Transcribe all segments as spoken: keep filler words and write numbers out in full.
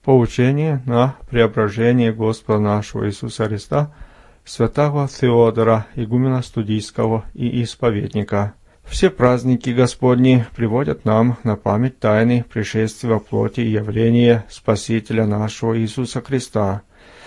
Поучение на преображение Господа нашего Иисуса Христа, святого Феодора, игумена Студийского и исповедника. Все праздники Господни приводят нам на память тайны пришествия во плоти и явления Спасителя нашего Иисуса Христа.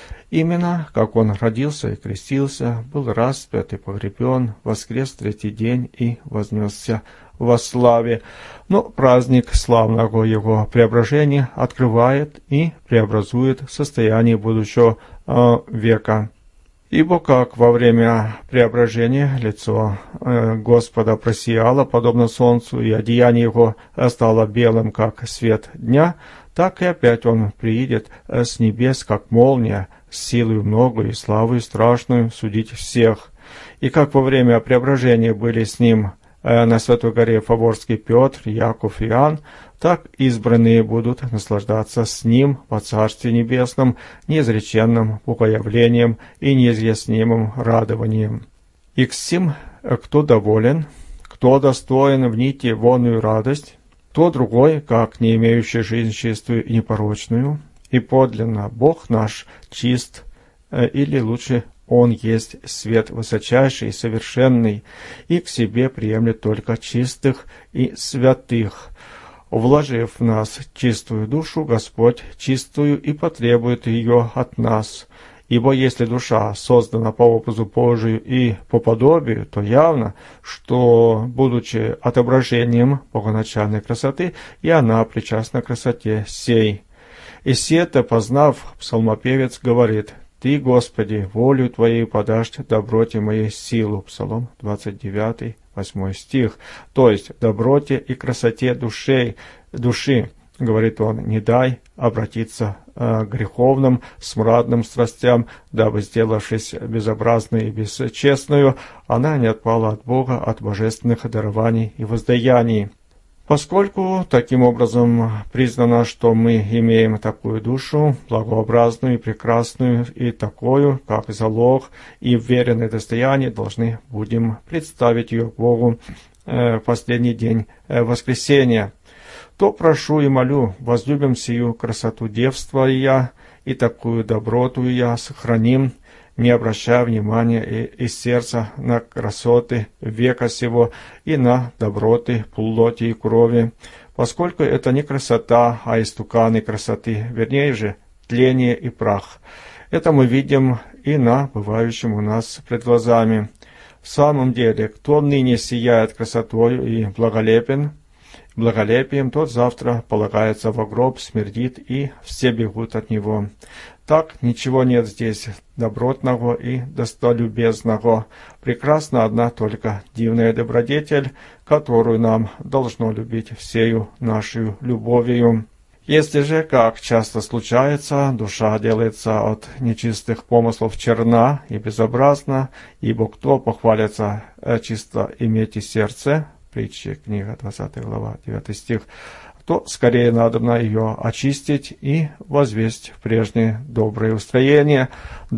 Именно, как Он родился и крестился, был распят и погребен, воскрес в третий день и вознесся во славе. Но праздник славного Его преображения открывает и преобразует состояние будущего э, века. Ибо как во время преображения лицо э, Господа просияло, подобно солнцу, и одеяние Его стало белым, как свет дня, так и опять Он приидет с небес, как молния, с силой многою и славой страшную судить всех. И как во время преображения были с Ним э, на Святой горе Фаворский Петр, Яков и Иоанн, так избранные будут наслаждаться с Ним во Царстве Небесном, неизреченным богоявлением и неизъяснимым радованием. И к сим, кто доволен, кто достоин в нити вонную радость, то другой, как не имеющий жизнь чистую и непорочную, и подлинно Бог наш чист, или лучше Он есть свет высочайший и совершенный, и к себе приемлет только чистых и святых. Вложив в нас чистую душу, Господь чистую и потребует ее от нас. Ибо если душа создана по образу Божию и по подобию, то явно, что, будучи отображением богоначальной красоты, и она причастна к красоте сей. И сето, познав, псалмопевец говорит: «Ты, Господи, волю Твоей подашь доброте моей силу». Псалом двадцать девятый, восьмой стих. То есть доброте и красоте души, души, говорит он, не дай обратиться э, к греховным, смрадным страстям, дабы, сделавшись безобразной и бесчестную, она не отпала от Бога, от божественных дарований и воздаяний. Поскольку таким образом признано, что мы имеем такую душу, благообразную и прекрасную, и такую, как залог, и в веренное достояние должны будем представить ее Богу э, в последний день э, воскресения, то прошу и молю, возлюбим сию красоту девства и я, и такую доброту и я сохраним, не обращая внимания и, и сердца на красоты века сего и на доброты плоти и крови, поскольку это не красота, а истуканы красоты, вернее же, тление и прах. Это мы видим и на бывающем у нас пред глазами. В самом деле, кто ныне сияет красотою и благолепен, благолепием, тот завтра полагается во гроб, смердит, и все бегут от него. Так ничего нет здесь добротного и достолюбезного. Прекрасна одна только дивная добродетель, которую нам должно любить всею нашу любовью. Если же, как часто случается, душа делается от нечистых помыслов черна и безобразна, ибо кто похвалится чисто иметь и сердце, притчи, книга двадцатая глава, девятый стих, то скорее надобно ее очистить и возвесть в прежнее доброе устроение,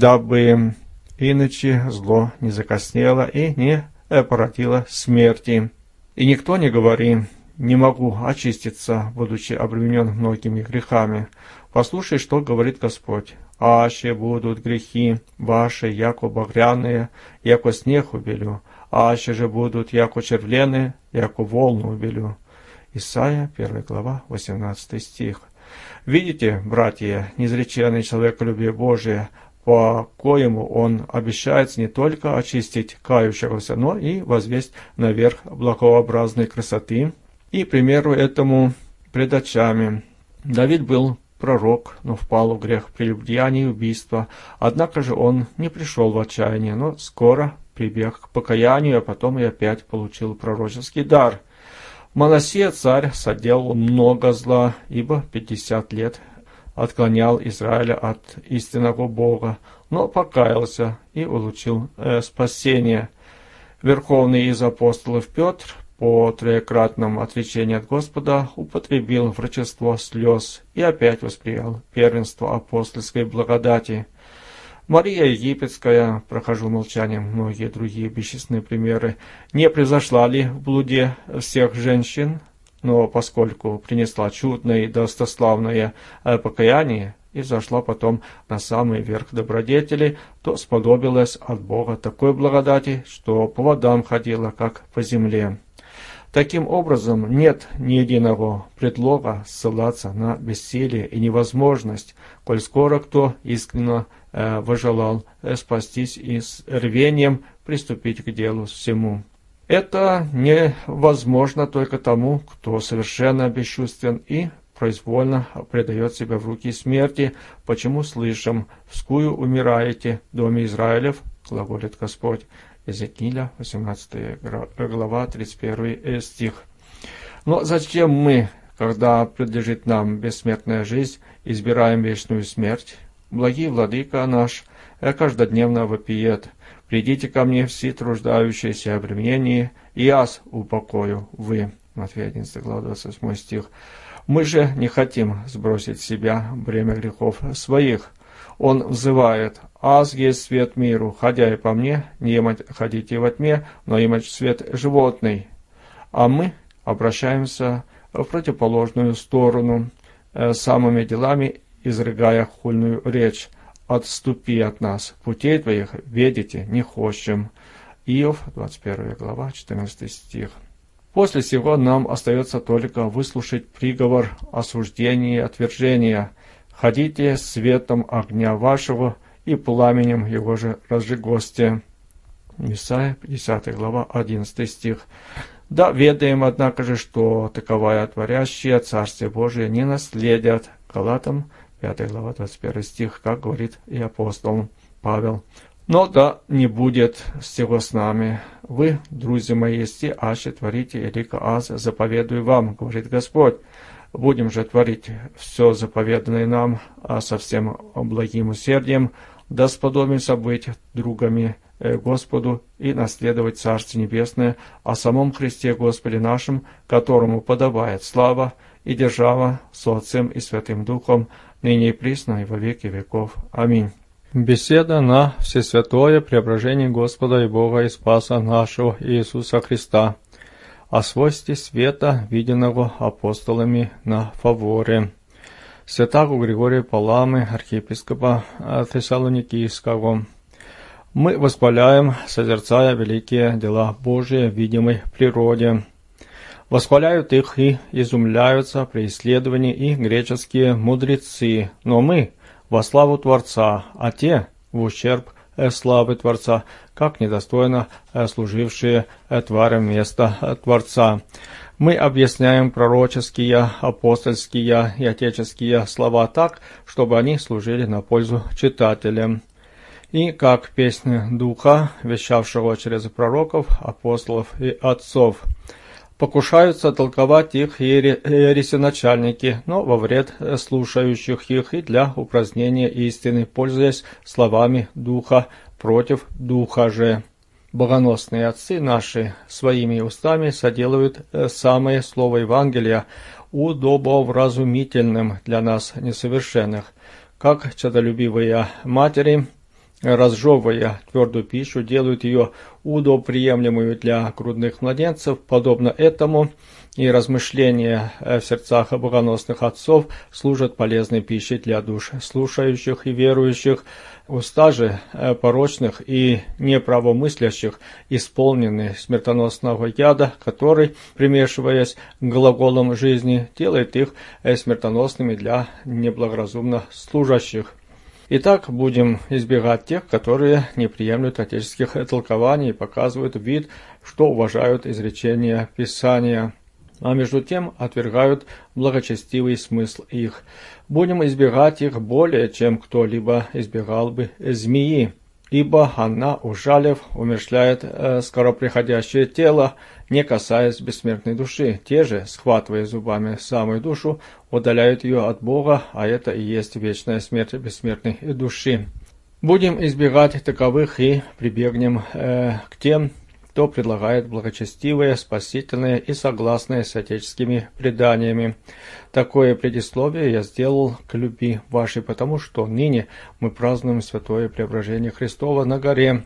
дабы иначе зло не закоснело и не породило смерти. И никто не говори: «Не могу очиститься, будучи обременен многими грехами». Послушай, что говорит Господь: «Аще будут грехи ваши, яко багряные, яко снег убелю, аще же будут, яко червленые, яко волну убелю». Исайя, первая глава, восемнадцатый стих. Видите, братья, неизреченное человеколюбие Божие, по коему Он обещается не только очистить кающегося, но и возвесть наверх благообразной красоты. И примеру этому пред очами. Давид был пророк, но впал в грех прелюбодеяния и убийства. Однако же он не пришел в отчаяние, но скоро прибег к покаянию, а потом и опять получил пророческий дар. Манасия царь соделал много зла, ибо пятьдесят лет отклонял Израиля от истинного Бога, но покаялся и улучил э, спасение. Верховный из апостолов Петр по троекратном отречении от Господа употребил врачество слез и опять восприял первенство апостольской благодати. Мария Египетская, прохожу молчанием многие другие бесчисленные примеры, не превзошла ли в блуде всех женщин, но поскольку принесла чудное и достославное покаяние и взошла потом на самый верх добродетели, то сподобилась от Бога такой благодати, что по водам ходила, как по земле. Таким образом, нет ни единого предлога ссылаться на бессилие и невозможность, коль скоро кто искренне э, возжелал э, спастись и с рвением приступить к делу всему. Это невозможно только тому, кто совершенно бесчувствен и произвольно предает себя в руки смерти, почему слышим: «Вскую умираете, доме Израилев, глаголит Господь». Иезекииля, восемнадцатая глава, тридцать первый стих. Но зачем мы, когда предлежит нам бессмертная жизнь, избираем вечную смерть? Благий Владыка наш каждодневно вопиет: «Придите ко мне все труждающиеся обременения, и аз упокою вы». Матфея одиннадцатая глава, двадцать восьмой стих. Мы же не хотим сбросить с себя бремя грехов своих. Он взывает: «Аз есть свет миру, ходя и по мне, не имать ходите во тьме, но имать свет животный». А мы обращаемся в противоположную сторону, самыми делами изрыгая хульную речь: «Отступи от нас, путей твоих ведите не хочем». Иов, двадцать первая глава, четырнадцатый стих. После сего нам остается только выслушать приговор осуждения и отвержения. «Ходите светом огня вашего, и пламенем его же разжигосте». Исайя, пятидесятая глава, одиннадцатый стих. Да, ведаем, однако же, что таковая творящая Царствие Божие не наследят. Галатам, пятая глава, двадцать первый стих, как говорит и апостол Павел. Но да не будет всего с нами. Вы, друзья мои, есте, аще творите, элика аз заповедую вам, говорит Господь. Будем же творить все заповеданное нам, а со всем благим усердием, да сподобимся быть другами Господу и наследовать Царствие Небесное, о самом Христе Господе нашем, которому подобает слава и держава со Отцем и Святым Духом, ныне и присно и во веки веков. Аминь. Беседа на Всесвятое Преображение Господа и Бога и Спаса нашего Иисуса Христа о свойстве света, виденного апостолами на Фаворе. Святаго Григория Паламы, архиепископа Фессалоникийского. Мы восхваляем, созерцая великие дела Божии в видимой природе. Восхваляют их и изумляются при исследовании их греческие мудрецы, но мы во славу Творца, а те в ущерб славы Творца, как недостойно служившие тварям места Творца. Мы объясняем пророческие, апостольские и отеческие слова так, чтобы они служили на пользу читателям. И как песни Духа, вещавшего через пророков, апостолов и отцов. Покушаются толковать их ересеначальники, но во вред слушающих их и для упразднения истины, пользуясь словами Духа против Духа же. Богоносные отцы наши своими устами соделывают самое слово Евангелия удобовразумительным для нас несовершенных, как чадолюбивые матери, разжевывая твердую пищу, делают ее удобоприемлемую для грудных младенцев. Подобно этому и размышления в сердцах богоносных отцов служат полезной пищей для душ слушающих и верующих. Уста же порочных и неправомыслящих исполнены смертоносного яда, который, примешиваясь к глаголам жизни, делает их смертоносными для неблагоразумно служащих. Итак, будем избегать тех, которые не приемлют отеческих толкований и показывают вид, что уважают изречения Писания, а между тем отвергают благочестивый смысл их. Будем избегать их более, чем кто-либо избегал бы змеи, ибо она, ужалив, умерщвляет э, скороприходящее тело, не касаясь бессмертной души. Те же, схватывая зубами самую душу, удаляют ее от Бога, а это и есть вечная смерть бессмертной души. Будем избегать таковых и прибегнем э, к тем, кто предлагает благочестивые, спасительные и согласные с отеческими преданиями. Такое предисловие я сделал к любви вашей, потому что ныне мы празднуем святое преображение Христово на горе,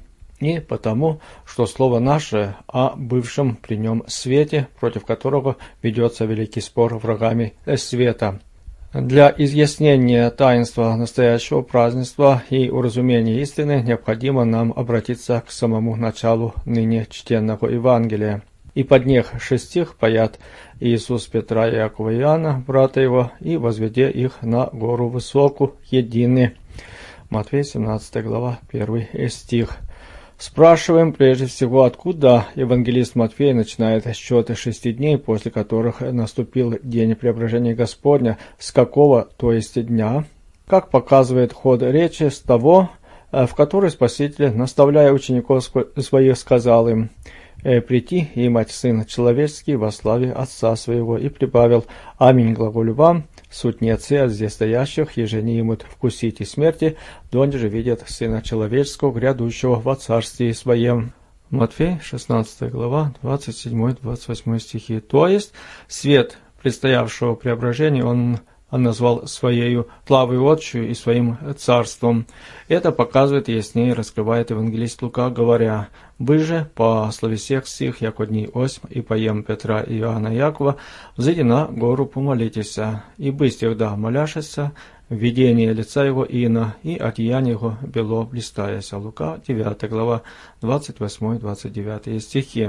не потому, что слово наше о бывшем при нем свете, против которого ведется великий спор врагами света. Для изъяснения таинства настоящего празднества и уразумения истины необходимо нам обратиться к самому началу ныне чтенного Евангелия. «И под них шестих паят Иисус Петра, Иакова и Иоанна, брата его, и возведе их на гору высокую, едины». Матфея семнадцатая глава, первый стих. Спрашиваем прежде всего, откуда евангелист Матфей начинает счет шести дней, после которых наступил день преображения Господня, с какого, то есть дня? Как показывает ход речи, с того, в который Спаситель, наставляя учеников своих, сказал им: «Прийти и имать Сын Человеческий во славе Отца Своего», и прибавил: «Аминь, глаголю вам, суть не отцы от здесь стоящих, еже не имут вкусить и смерти, донде же видят Сына Человеческого, грядущего во Царстве Своем». Матфей, шестнадцатая глава, двадцать седьмой — двадцать восьмой стихи. То есть, свет предстоявшего преображения он назвал своею славой отчую и своим царством. Это показывает и яснее раскрывает евангелист Лука, говоря: «Вы же, по слове всех сих, яко дни осьм, и поем Петра и Иоанна и Якова, взойди на гору помолитесь, и бысть да моляшися, видение лица его ина, и одеяние его бело блистаяся». Лука, девятая глава, двадцать восьмой — двадцать девятый стихи.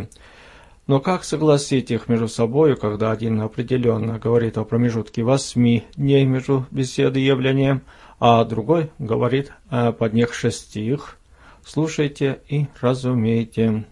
Но как согласить их между собой, когда один определенно говорит о промежутке восьми дней между беседой и явлением, а другой говорит под них шестих? Слушайте и разумейте.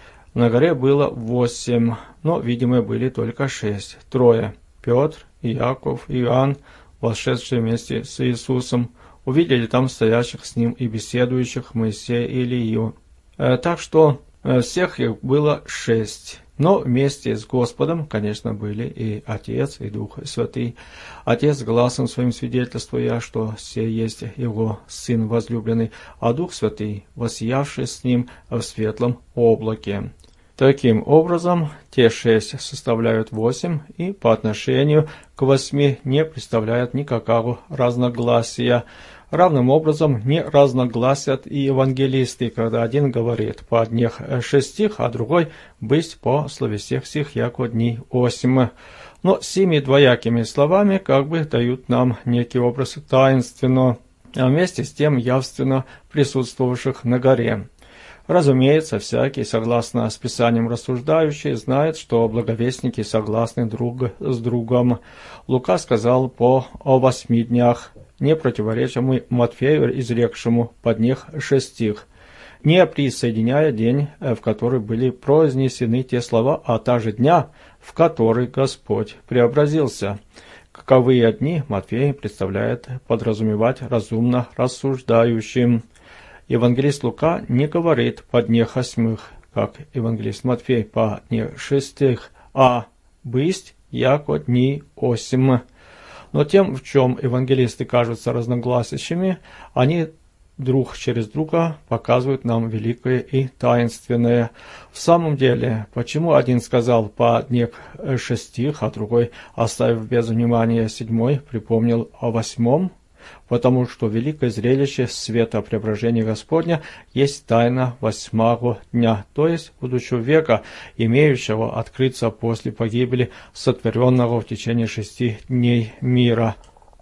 На горе было восемь, но, видимо, были только шесть. Трое – Петр, Иаков и Иоанн, вошедшие вместе с Иисусом, увидели там стоящих с ним и беседующих Моисея и Илию. Так что всех их было шесть, но вместе с Господом, конечно, были и Отец, и Дух Святый. Отец гласом своим свидетельствуя, что сей есть Его Сын возлюбленный, а Дух Святый, воссиявший с Ним в светлом облаке. Таким образом, те шесть составляют восемь, и по отношению к восьми не представляют никакого разногласия. Равным образом не разногласят и евангелисты, когда один говорит по одних шестих, а другой «бысть по слове всех сих, яко дни осьм». Но сими двоякими словами как бы дают нам некий образ таинственно, а вместе с тем явственно присутствовавших на горе. Разумеется, всякий, согласно с Писанием рассуждающий, знает, что благовестники согласны друг с другом. Лука сказал по о восьми днях, не противореча мы Матфею, изрекшему под них шестих, не присоединяя день, в который были произнесены те слова, а также дня, в который Господь преобразился. Каковые дни Матфей представляет подразумевать разумно рассуждающим. Евангелист Лука не говорит по днях восьмых, как евангелист Матфей по днях шестых, а «бысть, яко дни осьм». Но тем, в чем евангелисты кажутся разногласящими, они друг через друга показывают нам великое и таинственное. В самом деле, почему один сказал по днях шестих, а другой, оставив без внимания седьмой, припомнил о восьмом? Потому что великое зрелище света преображения Господня есть тайна восьмого дня, то есть будущего века, имеющего открыться после погибели сотворенного в течение шести дней мира.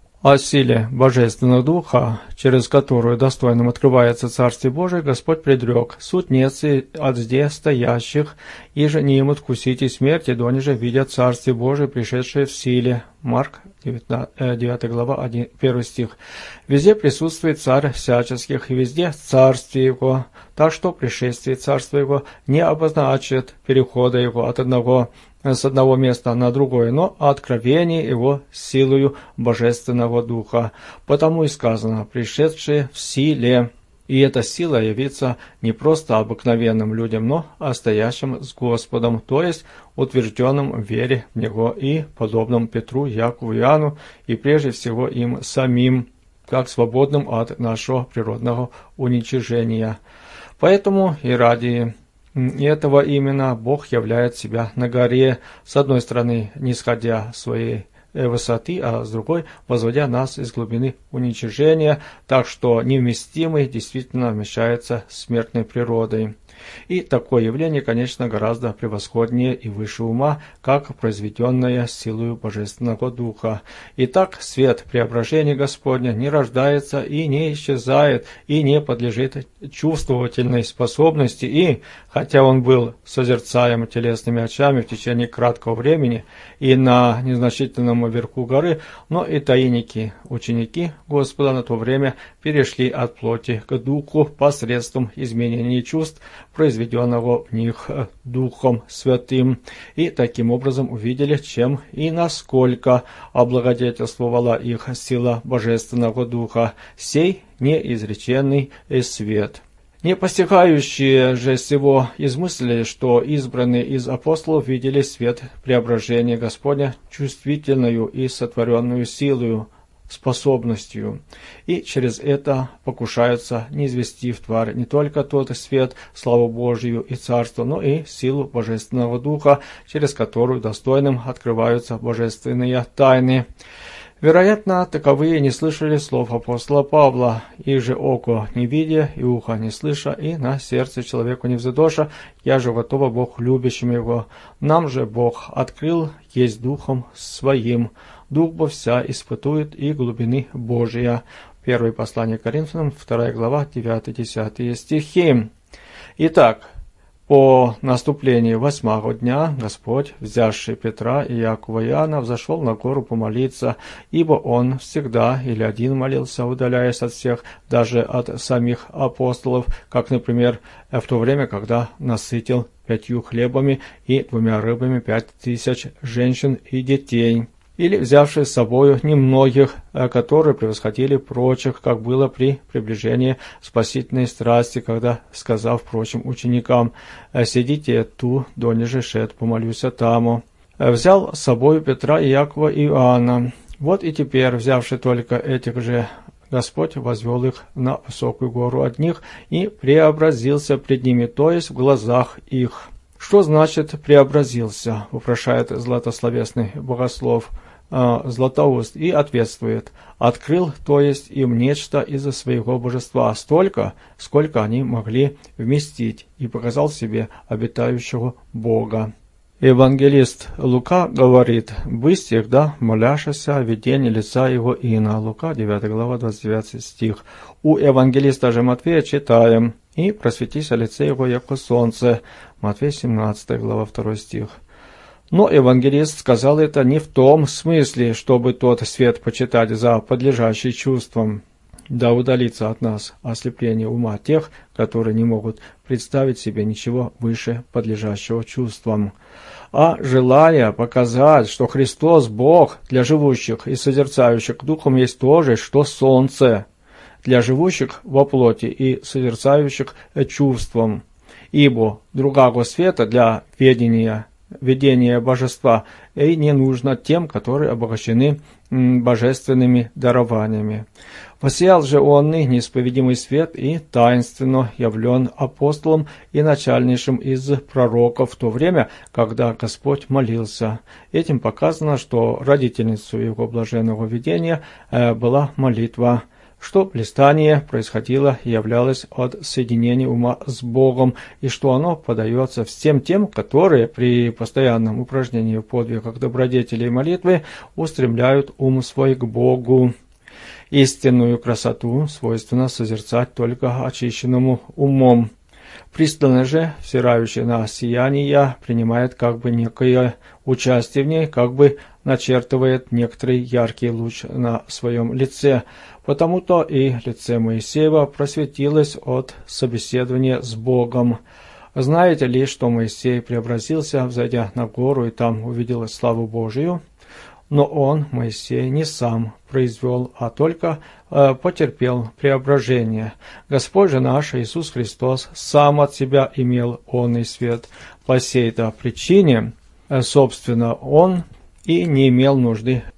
О силе Божественного Духа, через которую достойным открывается Царствие Божие, Господь предрек: «Суть нет от здесь стоящих, и же не имут вкусить смерти, дониже видят Царствие Божие, пришедшее в силе». Марк, девятая глава, первый стих. Везде присутствует Царь всяческих, и везде Царствие Его, так что пришествие Царства Его не обозначит перехода Его от одного с одного места на другое, но откровение Его силою Божественного Духа. Потому и сказано: «пришедшие в силе». И эта сила явится не просто обыкновенным людям, но стоящим с Господом, то есть утвержденным в вере в Него и подобным Петру, Якову и Иоанну, и прежде всего им самим, как свободным от нашего природного уничижения. Поэтому и ради этого именно Бог являет себя на горе, с одной стороны, нисходя своей высоты, а с другой возводя нас из глубины уничижения, так что невместимый действительно вмещается смертной природой. И такое явление, конечно, гораздо превосходнее и выше ума, как произведенное силою Божественного Духа. Итак, свет преображения Господня не рождается и не исчезает, и не подлежит чувствовательной способности, и, хотя он был созерцаем телесными очами в течение краткого времени и на незначительном верху горы, но и таинники, ученики Господа на то время перешли от плоти к духу посредством изменения чувств, произведенного в них Духом Святым, и таким образом увидели, чем и насколько облагодетельствовала их сила Божественного Духа, сей неизреченный свет. Непостигающие же сего измыслили, что избранные из апостолов видели свет преображения Господня чувствительную и сотворенную силою, способностью, и через это покушаются низвести в тварь не только тот свет, славу Божию и Царство, но и силу Божественного Духа, через которую достойным открываются божественные тайны. Вероятно, таковые не слышали слов апостола Павла, «И же око не видя, и ухо не слыша, и на сердце человеку не взыдоша, я же готова Бог любящим его. Нам же Бог открыл, есть Духом Своим. Дух бо вся испытует и глубины Божия». Первое послание Коринфянам, вторая глава, девятый-десятый стихи. Итак, по наступлении восьмого дня Господь, взявший Петра и Якова и Иоанна, взошел на гору помолиться, ибо Он всегда или один молился, удаляясь от всех, даже от самих апостолов, как, например, в то время, когда насытил пятью хлебами и двумя рыбами пять тысяч женщин и детей. Или взявший с собою немногих, которые превосходили прочих, как было при приближении спасительной страсти, когда, сказав прочим ученикам: «Сидите ту, донеже шед, помолюся таму». Взял с собою Петра и Якова и Иоанна. Вот и теперь, взявший только этих же, Господь возвел их на высокую гору от них и преобразился пред ними, то есть в глазах их. Что значит «преобразился»? Вопрошает златословесный богослов э, Златоуст и ответствует: «Открыл, то есть им нечто из-за своего божества, столько, сколько они могли вместить, и показал себе обитающего Бога». Евангелист Лука говорит: «Бысть всегда моляшася о видении лица его Ина». Лука, девятая глава, двадцать девятый стих. У евангелиста же Матфея читаем: «И просветись о лице его, яко солнце». Матфея, семнадцатая глава, второй стих. Но евангелист сказал это не в том смысле, чтобы тот свет почитать за подлежащий чувствам, да удалиться от нас ослепление ума тех, которые не могут представить себе ничего выше подлежащего чувствам, а желая показать, что Христос, Бог, для живущих и созерцающих духом есть то же, что солнце, для живущих во плоти и созерцающих чувством. Ибо другого света для ведения, ведения божества и не нужно тем, которые обогащены божественными дарованиями. Воссиял же он и неисповедимый свет и таинственно явлен апостолом и начальнейшим из пророков в то время, когда Господь молился. Этим показано, что родительницей его блаженного видения была молитва, что блистание происходило и являлось от соединения ума с Богом, и что оно подается всем тем, которые при постоянном упражнении в подвигах добродетели и молитвы устремляют ум свой к Богу. Истинную красоту свойственно созерцать только очищенному умом. Пристально же, взирающий на сияние, принимает как бы некое участие в ней, как бы начертывает некоторый яркий луч на своем лице. Потому-то и лице Моисеева просветилось от собеседования с Богом. Знаете ли, что Моисей преобразился, взойдя на гору, и там увидел славу Божию? Но он, Моисей, не сам произвел, а только э, потерпел преображение. Господь же наш Иисус Христос сам от себя имел он и свет. По сей-то причине, э, собственно, он и не имел нужды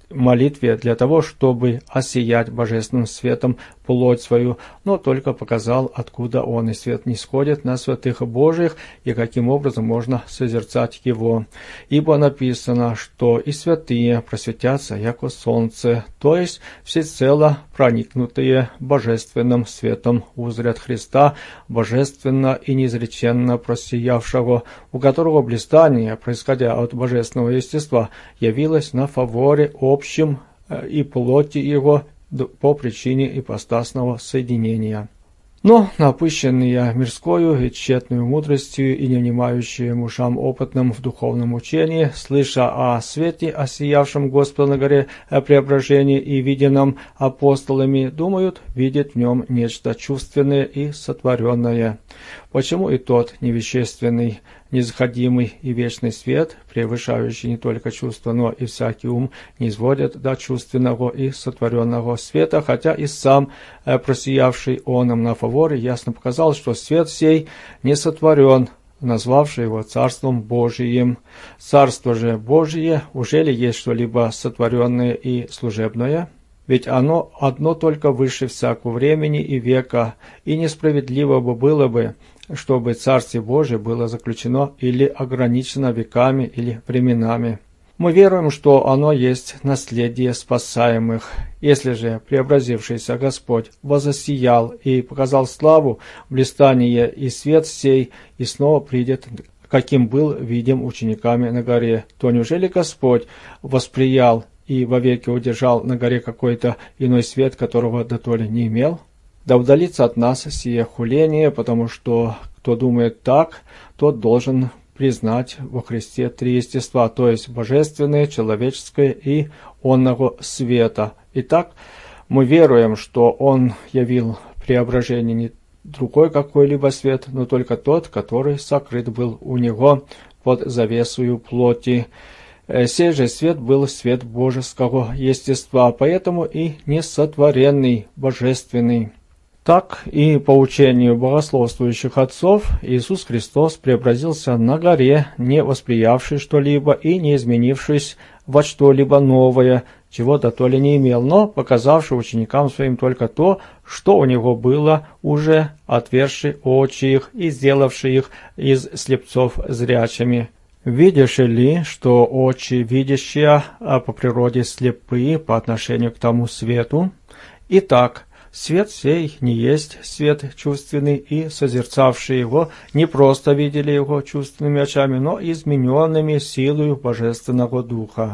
молитве для того, чтобы осиять божественным светом плоть свою, но только показал, откуда он, и свет не сходит на святых Божиих, и каким образом можно созерцать его. Ибо написано, что и святые просветятся, яко солнце, то есть всецело проникнутые божественным светом узрят Христа, божественно и неизреченно просиявшего, у которого блистание, происходя от божественного естества, явилось на фаворе общем и плоти его по причине ипостасного соединения. Но напыщенные мирскою и тщетную мудростью и не внимающие мужам опытным в духовном учении, слыша о свете, осиявшем Господа на горе преображения и виденном апостолами, думают видеть в нем нечто чувственное и сотворенное. Почему и тот невещественный, незаходимый и вечный свет, превышающий не только чувство, но и всякий ум, не изводят до чувственного и сотворенного света, хотя и сам э, просиявший оном на фаворе ясно показал, что свет сей не сотворен, назвавший его Царством Божиим. Царство же Божие, уже ли есть что-либо сотворенное и служебное? Ведь оно одно только выше всякого времени и века, и несправедливо бы было бы, чтобы Царствие Божие было заключено или ограничено веками или временами. Мы веруем, что оно есть наследие спасаемых. Если же преобразившийся Господь возосиял и показал славу, блистание и свет сей, и снова придет, каким был видим учениками на горе, то неужели Господь восприял и вовеки удержал на горе какой-то иной свет, которого дотоле не имел? Да удалится от нас сие хуление, потому что кто думает так, тот должен признать во Христе три естества, то есть божественное, человеческое и онного света. Итак, мы веруем, что Он явил преображение не другой какой-либо свет, но только тот, который сокрыт был у Него под завесою плоти. Сей же свет был свет божеского естества, поэтому и несотворенный, божественный. Так и по учению богословствующих отцов Иисус Христос преобразился на горе, не восприявший что-либо и не изменившись во что-либо новое, чего дотоле не имел, но показавший ученикам своим только то, что у него было, уже отверший очи их и сделавший их из слепцов зрячими. Видишь ли, что очи видящие, а по природе слепые по отношению к тому свету? Итак, свет сей не есть свет чувственный, и созерцавшие его не просто видели его чувственными очами, но измененными силою Божественного Духа.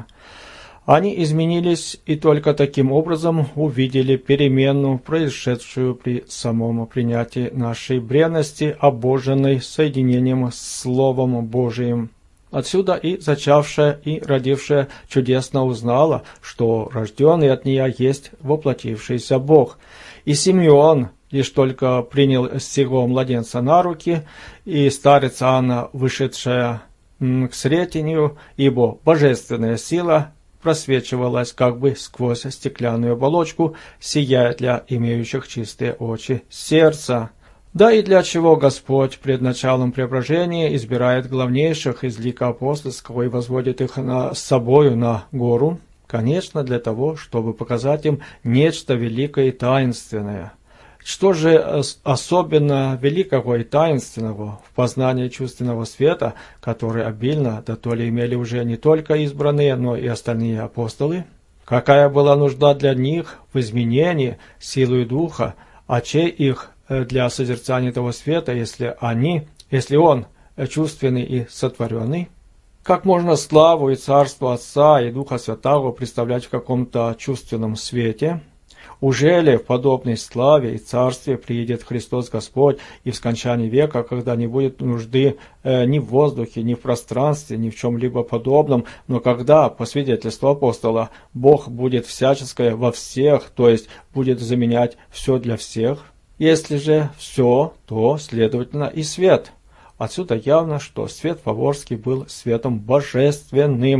Они изменились и только таким образом увидели перемену, происшедшую при самом принятии нашей бренности, обоженной соединением с Словом Божиим. Отсюда и зачавшая, и родившая чудесно узнала, что рожденный от нее есть воплотившийся Бог. И Симеон лишь только принял сего младенца на руки, и старица Анна, вышедшая к сретению, ибо божественная сила просвечивалась как бы сквозь стеклянную оболочку, сияя для имеющих чистые очи сердца. Да и для чего Господь пред началом преображения избирает главнейших из лика апостольского и возводит их на, с собою на гору? Конечно, для того, чтобы показать им нечто великое и таинственное. Что же особенно великого и таинственного в познании чувственного света, который обильно дотоле имели уже не только избранные, но и остальные апостолы? Какая была нужда для них в изменении силой духа, очей их для созерцания того света, если они, если он чувственный и сотворенный? Как можно славу и царство Отца и Духа Святого представлять в каком-то чувственном свете? Уже ли в подобной славе и царстве приедет Христос Господь и в скончании века, когда не будет нужды э, ни в воздухе, ни в пространстве, ни в чем-либо подобном, но когда, по свидетельству апостола, Бог будет всяческое во всех, то есть будет заменять все для всех? Если же все, то, следовательно, и свет. Отсюда явно, что свет Фаворский был светом божественным.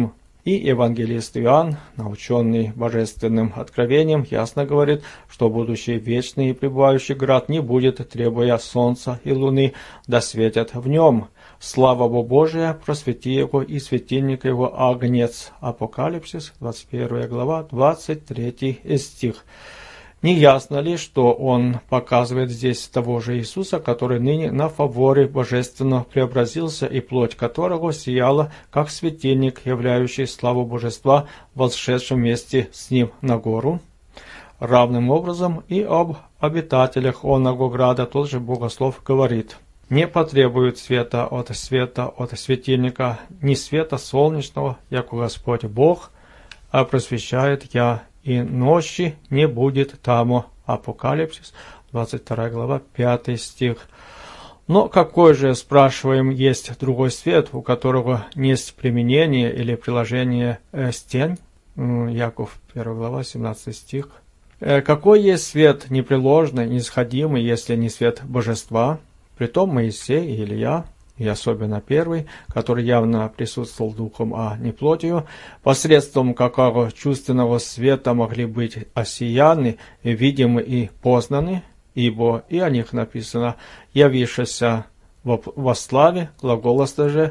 И евангелист Иоанн, наученный божественным откровением, ясно говорит, что будущий вечный и пребывающий град не будет, требуя солнца и луны, да светят в нем. Слава Божия, просвети его, и светильник его агнец. Апокалипсис, двадцать первая глава, двадцать третий стих. Не ясно ли, что он показывает здесь того же Иисуса, который ныне на фаворе божественно преобразился, и плоть которого сияла, как светильник, являющий славу божества, восшедшим вместе с ним на гору? Равным образом и об обитателях оного града тот же богослов говорит: «Не потребует света от света от светильника, ни света солнечного, яко Господь Бог, а просвещает я, и ночи не будет тамо». Апокалипсис, двадцать вторая глава, пятый стих. Но какой же, спрашиваем, есть другой свет, у которого есть применение или приложение э, стен? Яков, первая глава, семнадцатый стих. Э, какой есть свет непреложный, нисходимый, если не свет божества? Притом Моисей и Илья, и особенно первый, который явно присутствовал духом, а не плотью, посредством какого чувственного света могли быть осияны, видимы и познаны, ибо и о них написано: «Явившийся во, во славе, глаголоста же,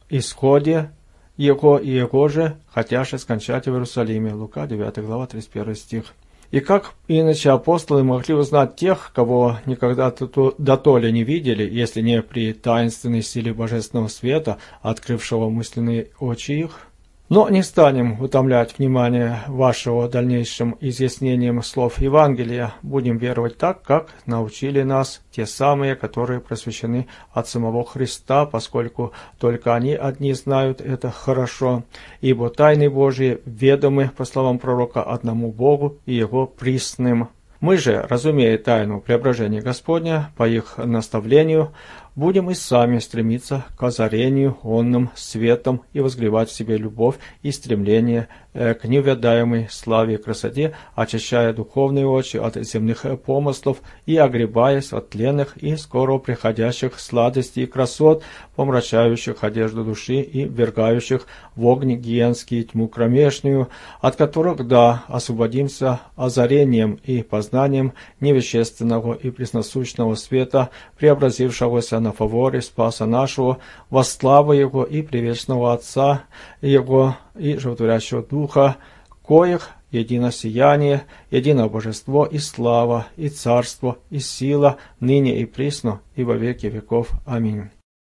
исходе его и его же, хотяше скончать в Иерусалиме». Лука, девятая глава, тридцать первый стих. И как иначе апостолы могли узнать тех, кого никогда дотоле не видели, если не при таинственной силе божественного света, открывшего мысленные очи их? Но не станем утомлять внимание вашего дальнейшим изъяснением слов Евангелия. Будем веровать так, как научили нас те самые, которые просвещены от самого Христа, поскольку только они одни знают это хорошо. Ибо тайны Божьи ведомы, по словам пророка, одному Богу и Его присным. Мы же, разумея тайну преображения Господня, по их наставлению, будем и сами стремиться к озарению онным светом и возгревать в себе любовь и стремление к неведаемой славе и красоте, очищая духовные очи от земных помыслов и огребаясь от тленных и скоро приходящих сладостей и красот, помрачающих одежду души и ввергающих в огонь гиенский тьму кромешную, от которых, да, освободимся озарением и познанием невещественного и пресносущного света, преобразившегося на фаворе Спаса нашего, во славу Его и превечного Отца Его и животворящего Духа, коих едино сияние, едино божество и слава, и царство, и сила, ныне и присно, и во веки веков. Аминь.